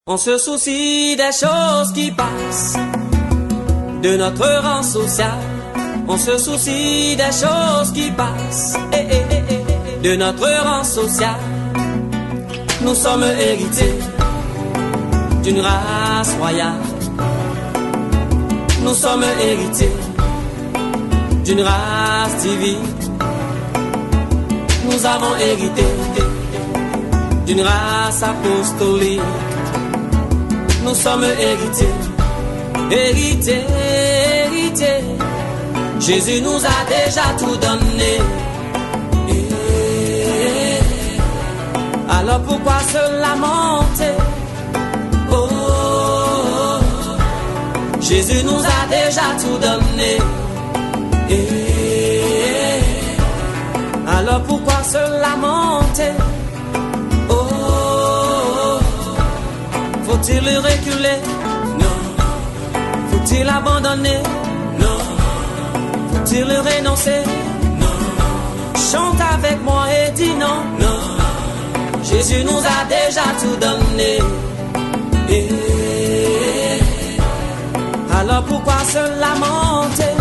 On se soucie des choses qui passent, de notre rang social. On se soucie des choses qui passent, de notre rang social. Nous sommes hérités d'une race royale. Nous sommes hérités d'une race divine. Nous avons hérité d'une race apostolique. Nous sommes hérités, hérités, hérités. Jésus nous a déjà tout donné. Alors pourquoi se lamenter? Oh, Jésus nous a déjà tout donné. Alors pourquoi se lamenter? Oh, faut-il reculer? Non. Faut-il abandonner? Non. Faut-il renoncer? Non. Chante avec moi et dis non. Non. Jésus nous a déjà tout donné. Alors pourquoi se lamenter?